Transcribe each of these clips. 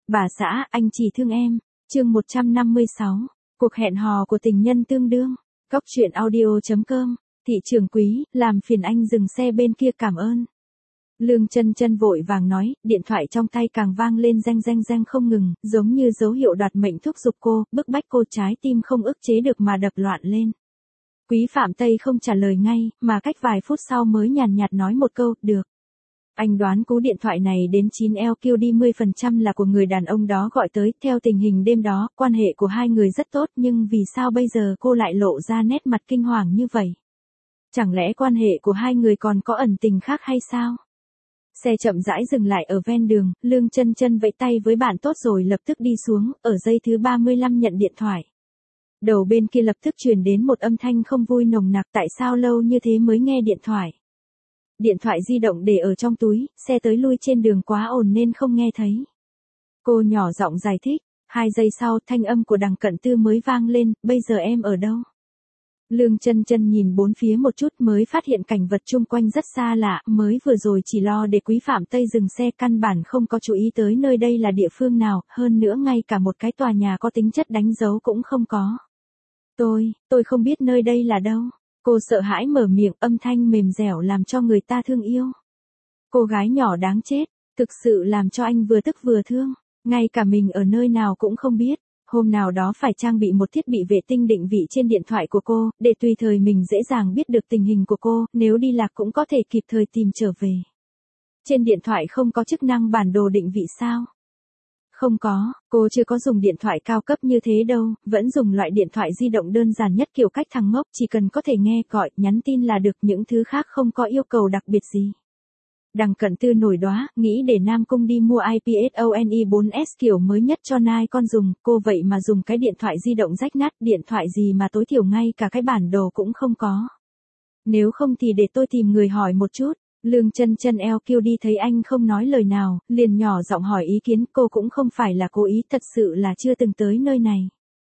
Bà xã, anh chỉ thương em. Chương 156. Cuộc hẹn hò của tình nhân tương đương. Góc truyện audio.com. Thị trưởng Quý, làm phiền anh dừng xe bên kia, cảm ơn. Lương Chân Chân vội vàng nói, điện thoại trong tay càng vang lên reng reng reng không ngừng, giống như dấu hiệu đoạt mệnh thúc giục cô, bức bách cô, trái tim không ức chế được mà đập loạn lên. Quý Phạm Tây không trả lời ngay, mà cách vài phút sau mới nhàn nhạt nói một câu, được. Anh đoán cú điện thoại này đến 9LQ đi 10% là của người đàn ông đó gọi tới. Theo tình hình đêm đó, quan hệ của hai người rất tốt, nhưng vì sao bây giờ cô lại lộ ra nét mặt kinh hoàng như vậy? Chẳng lẽ quan hệ của hai người còn có ẩn tình khác hay sao? Xe chậm rãi dừng lại ở ven đường, Lương Chân Chân vẫy tay với bạn tốt rồi lập tức đi xuống, ở giây thứ 35 nhận điện thoại. Đầu bên kia lập tức truyền đến một âm thanh không vui nồng nặc, tại sao lâu như thế mới nghe điện thoại? Điện thoại di động để ở trong túi, xe tới lui trên đường quá ồn nên không nghe thấy. Cô nhỏ giọng giải thích, 2 giây sau thanh âm của Đằng Cận Tư mới vang lên, bây giờ em ở đâu? Lương Chân Chân nhìn bốn phía một chút mới phát hiện cảnh vật chung quanh rất xa lạ, mới vừa rồi chỉ lo để Quý Phạm Tây dừng xe căn bản không có chú ý tới nơi đây là địa phương nào, hơn nữa ngay cả một cái tòa nhà có tính chất đánh dấu cũng không có. Tôi không biết nơi đây là đâu. Cô sợ hãi mở miệng, âm thanh mềm dẻo làm cho người ta thương yêu. Cô gái nhỏ đáng chết, thực sự làm cho anh vừa tức vừa thương, ngay cả mình ở nơi nào cũng không biết. Hôm nào đó phải trang bị một thiết bị vệ tinh định vị trên điện thoại của cô, để tùy thời mình dễ dàng biết được tình hình của cô, nếu đi lạc cũng có thể kịp thời tìm trở về. Trên điện thoại không có chức năng bản đồ định vị sao? Không có, cô chưa có dùng điện thoại cao cấp như thế đâu, vẫn dùng loại điện thoại di động đơn giản nhất kiểu cách thằng ngốc, chỉ cần có thể nghe gọi, nhắn tin là được, những thứ khác không có yêu cầu đặc biệt gì. Đằng Cận Tư nổi đoá, nghĩ để Nam Cung đi mua iPhone 4S kiểu mới nhất cho nai con dùng, cô vậy mà dùng cái điện thoại di động rách nát, điện thoại gì mà tối thiểu ngay cả cái bản đồ cũng không có. Nếu không thì để tôi tìm người hỏi một chút. Lương Chân Chân LQ đi thấy anh không nói lời nào, liền nhỏ giọng hỏi ý kiến, cô cũng không phải là cố ý, thật sự là chưa từng tới nơi này.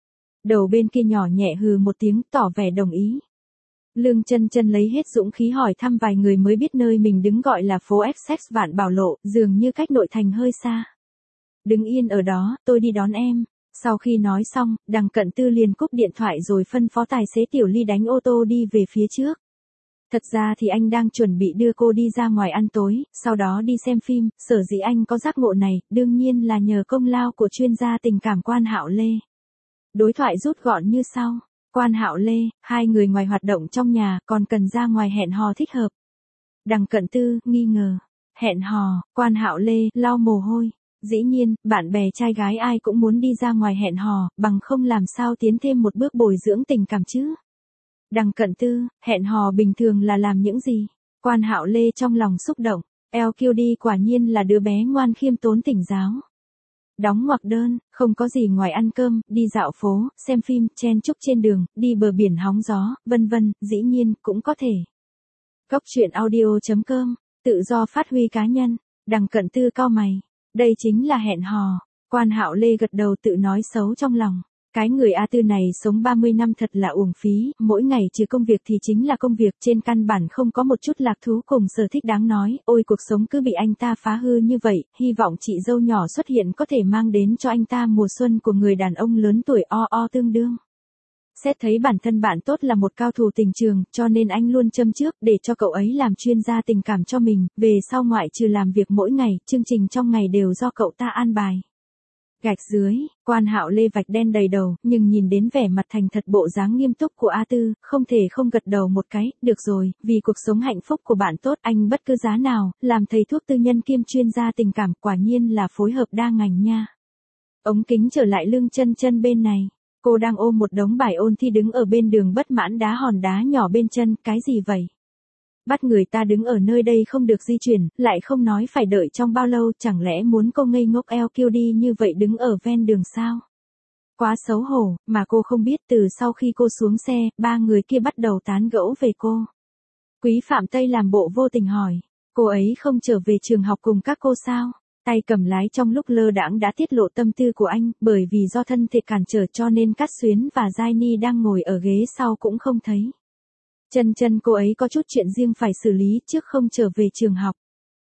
Đầu bên kia nhỏ nhẹ hừ một tiếng, tỏ vẻ đồng ý. Lương Chân Chân lấy hết dũng khí hỏi thăm vài người mới biết nơi mình đứng gọi là phố Essex Vạn Bảo Lộ, dường như cách nội thành hơi xa. Đứng yên ở đó, tôi đi đón em. Sau khi nói xong, Đằng Cận Tư liền cúp điện thoại rồi phân phó tài xế Tiểu Ly đánh ô tô đi về phía trước. Thật ra thì anh đang chuẩn bị đưa cô đi ra ngoài ăn tối, sau đó đi xem phim, sở dĩ anh có giác ngộ này, đương nhiên là nhờ công lao của chuyên gia tình cảm Quan Hạo Lê. Đối thoại rút gọn như sau. Quan Hạo Lê, hai người ngoài hoạt động trong nhà, còn cần ra ngoài hẹn hò thích hợp. Đằng Cận Tư, nghi ngờ. Hẹn hò, Quan Hạo Lê, lau mồ hôi. Dĩ nhiên, bạn bè trai gái ai cũng muốn đi ra ngoài hẹn hò, bằng không làm sao tiến thêm một bước bồi dưỡng tình cảm chứ. Đằng Cận Tư, hẹn hò bình thường là làm những gì? Quan Hạo Lê trong lòng xúc động, LQD quả nhiên là đứa bé ngoan khiêm tốn tỉnh giáo. Đóng ngoặc đơn, không có gì ngoài ăn cơm, đi dạo phố, xem phim, chen chúc trên đường, đi bờ biển hóng gió, vân vân, dĩ nhiên, cũng có thể. Góc truyện audio.com, tự do phát huy cá nhân. Đằng Cận Tư cau mày, đây chính là hẹn hò. Quan Hạo Lê gật đầu tự nói xấu trong lòng. Cái người A Tư này sống 30 năm thật là uổng phí, mỗi ngày trừ công việc thì chính là công việc, trên căn bản không có một chút lạc thú cùng sở thích đáng nói, ôi cuộc sống cứ bị anh ta phá hư như vậy, hy vọng chị dâu nhỏ xuất hiện có thể mang đến cho anh ta mùa xuân của người đàn ông lớn tuổi tương đương. Xét thấy bản thân bạn tốt là một cao thủ tình trường, cho nên anh luôn châm trước để cho cậu ấy làm chuyên gia tình cảm cho mình, về sau ngoại trừ làm việc mỗi ngày, chương trình trong ngày đều do cậu ta an bài. Gạch dưới, Quan Hạo Lê vạch đen đầy đầu, nhưng nhìn đến vẻ mặt thành thật bộ dáng nghiêm túc của A Tư, không thể không gật đầu một cái, được rồi, vì cuộc sống hạnh phúc của bạn tốt anh bất cứ giá nào, làm thầy thuốc tư nhân kiêm chuyên gia tình cảm quả nhiên là phối hợp đa ngành nha. Ống kính trở lại Lương Chân Chân bên này, cô đang ôm một đống bài ôn thi đứng ở bên đường bất mãn đá hòn đá nhỏ bên chân, cái gì vậy? Bắt người ta đứng ở nơi đây không được di chuyển, lại không nói phải đợi trong bao lâu, chẳng lẽ muốn cô ngây ngốc LQ đi như vậy đứng ở ven đường sao? Quá xấu hổ, mà cô không biết từ sau khi cô xuống xe, ba người kia bắt đầu tán gẫu về cô. Quý Phạm Tây làm bộ vô tình hỏi, cô ấy không trở về trường học cùng các cô sao? Tay cầm lái trong lúc lơ đãng đã tiết lộ tâm tư của anh, bởi vì do thân thể cản trở cho nên Cát Xuyến và Giai Ni đang ngồi ở ghế sau cũng không thấy. Chân Chân cô ấy có chút chuyện riêng phải xử lý trước không trở về trường học.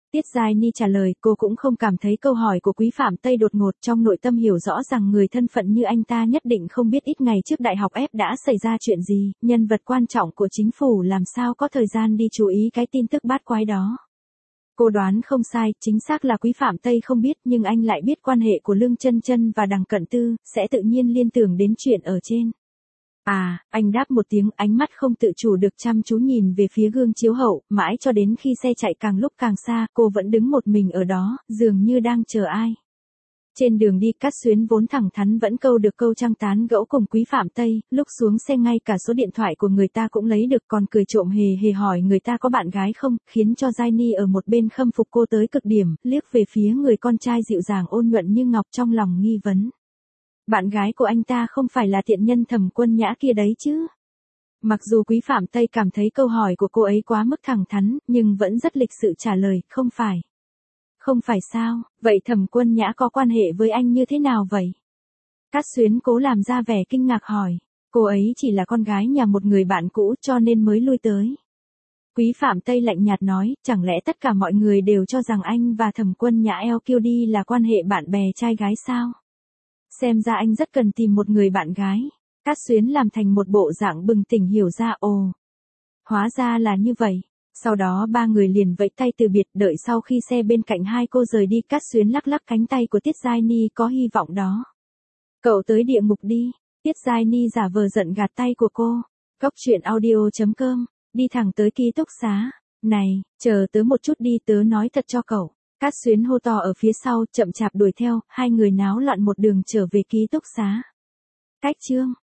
Tiết Giai Ni trả lời, cô cũng không cảm thấy câu hỏi của Quý Phạm Tây đột ngột, trong nội tâm hiểu rõ rằng người thân phận như anh ta nhất định không biết ít ngày trước đại học F đã xảy ra chuyện gì, nhân vật quan trọng của chính phủ làm sao có thời gian đi chú ý cái tin tức bát quái đó. Cô đoán không sai, chính xác là Quý Phạm Tây không biết, nhưng anh lại biết quan hệ của Lương Chân Chân và Đằng Cận Tư, sẽ tự nhiên liên tưởng đến chuyện ở trên. À, anh đáp một tiếng, ánh mắt không tự chủ được chăm chú nhìn về phía gương chiếu hậu, mãi cho đến khi xe chạy càng lúc càng xa, cô vẫn đứng một mình ở đó, dường như đang chờ ai. Trên đường đi, Cát Xuyến vốn thẳng thắn vẫn câu được câu trăng tán gẫu cùng Quý Phạm Tây, lúc xuống xe ngay cả số điện thoại của người ta cũng lấy được, còn cười trộm hề hề hỏi người ta có bạn gái không, khiến cho Giai Ni ở một bên khâm phục cô tới cực điểm, liếc về phía người con trai dịu dàng ôn nhuận như ngọc trong lòng nghi vấn. Bạn gái của anh ta không phải là tiện nhân Thẩm Quân Nhã kia đấy chứ? Mặc dù Quý Phạm Tây cảm thấy câu hỏi của cô ấy quá mức thẳng thắn, nhưng vẫn rất lịch sự trả lời, không phải. Không phải sao, vậy Thẩm Quân Nhã có quan hệ với anh như thế nào vậy? Cát Xuyến cố làm ra vẻ kinh ngạc hỏi, cô ấy chỉ là con gái nhà một người bạn cũ cho nên mới lui tới. Quý Phạm Tây lạnh nhạt nói, chẳng lẽ tất cả mọi người đều cho rằng anh và Thẩm Quân Nhã LQD là quan hệ bạn bè trai gái sao? Xem ra anh rất cần tìm một người bạn gái. Cát Xuyến làm thành một bộ dạng bừng tỉnh hiểu ra, ồ. Hóa ra là như vậy. Sau đó ba người liền vẫy tay từ biệt, đợi sau khi xe bên cạnh hai cô rời đi, Cát Xuyến lắc lắc cánh tay của Tiết Giai Ni, có hy vọng đó. Cậu tới địa ngục đi. Tiết Giai Ni giả vờ giận gạt tay của cô. Góc truyện audio.com, đi thẳng tới ký túc xá. Này, chờ tớ một chút đi, tớ nói thật cho cậu. Cát Xuyến hô to ở phía sau, chậm chạp đuổi theo, hai người náo loạn một đường trở về ký túc xá. Cách chương